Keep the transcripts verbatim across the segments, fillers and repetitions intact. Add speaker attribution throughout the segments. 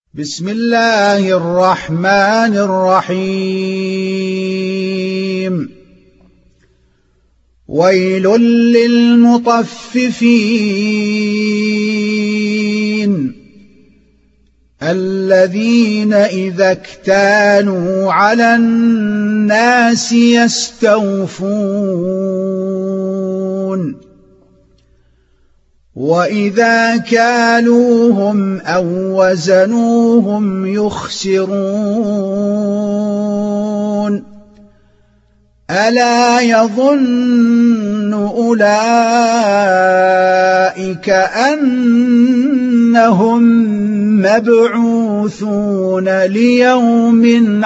Speaker 1: بسم الله الرحمن الرحيم ويل للمطففين الذين إذا اكتالوا على الناس يستوفون وإذا كالوهم أو وزنوهم يخسرون ألا يظن أولئك أنهم مبعوثون ليوم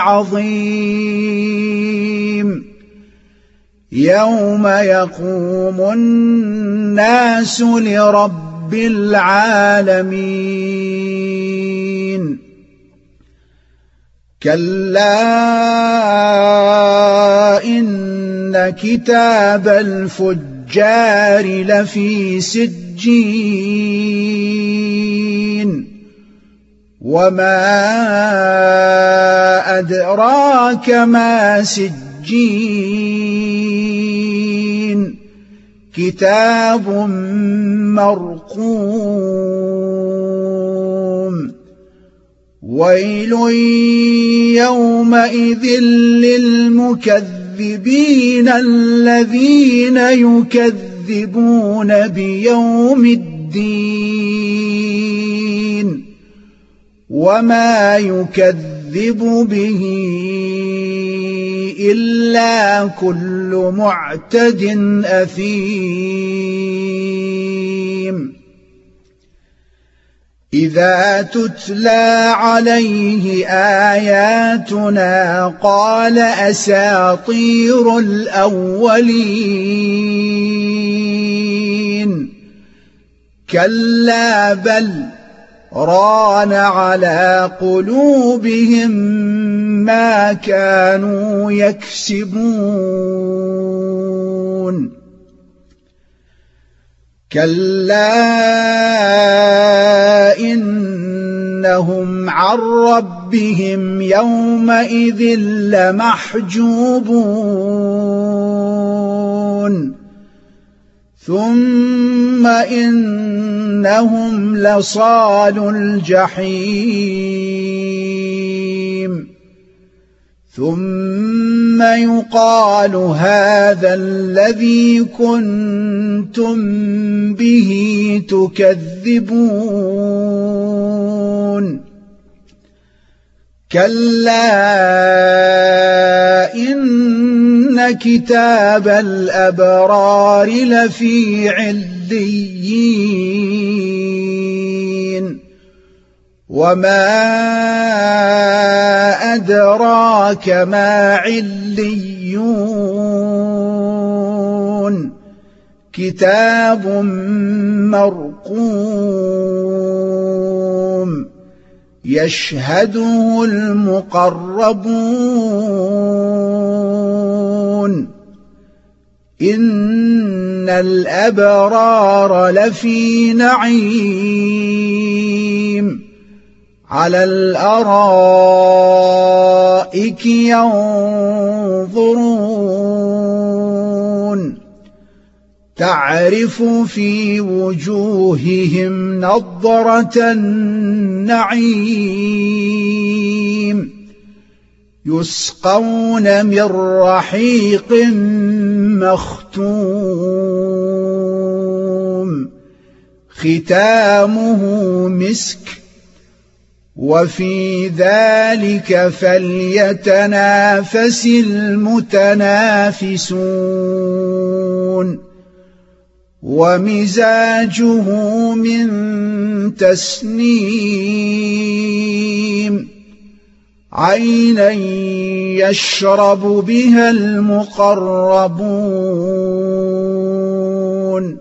Speaker 1: عظيم يوم يقوم الناس لرب العالمين كلا إن كتاب الفجار لفي سجين وما أدراك ما سجين كتاب مرقوم ويل يومئذ للمكذبين الذين يكذبون بيوم الدين وما يكذب به إلا كل معتد أثيم إذا تتلى عليه آياتنا قال أساطير الأولين كلا بل ران على قلوبهم ما كانوا يكسبون كلا إنهم عن ربهم يومئذ لمحجوبون ثم إنهم لصالو الجحيم ثم يقال هذا الذي كنتم به تكذبون كلا إن كتاب الأبرار لفي عليين وما أدراك ما عليون كتاب مرقوم يشهده المقربون إن الأبرار لفي نعيم على الأرائك ينظرون تعرف في وجوههم نضرة النعيم يسقون من رحيق مختوم ختامه مسك وفي ذلك فليتنافس المتنافسون ومزاجه من تسنيم عينا يشرب بها المقربون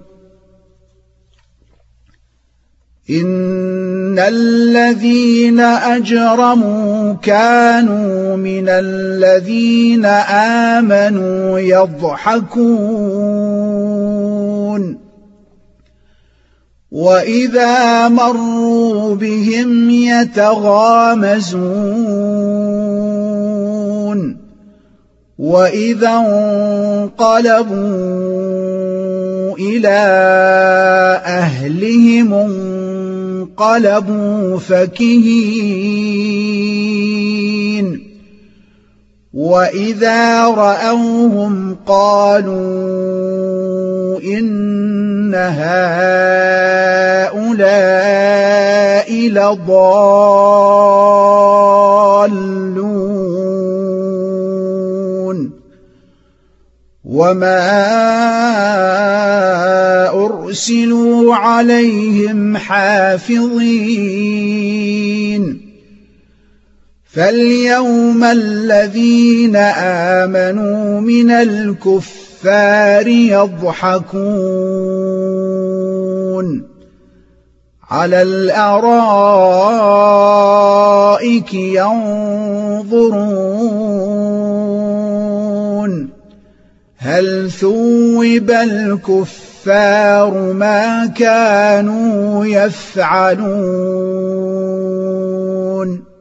Speaker 1: إن الذين أجرموا كانوا من الذين آمنوا يضحكون وإذا مروا بهم يتغامزون وإذا انقلبوا إلى أهلهم انقلبوا فكهين وإذا رأوهم قالوا إن هؤلاء لضالون وما أرسلوا عليهم حافظين فاليوم الذين آمنوا من الكفار يضحكون على الأرائك ينظرون هل ثوب الكفار ما كانوا يفعلون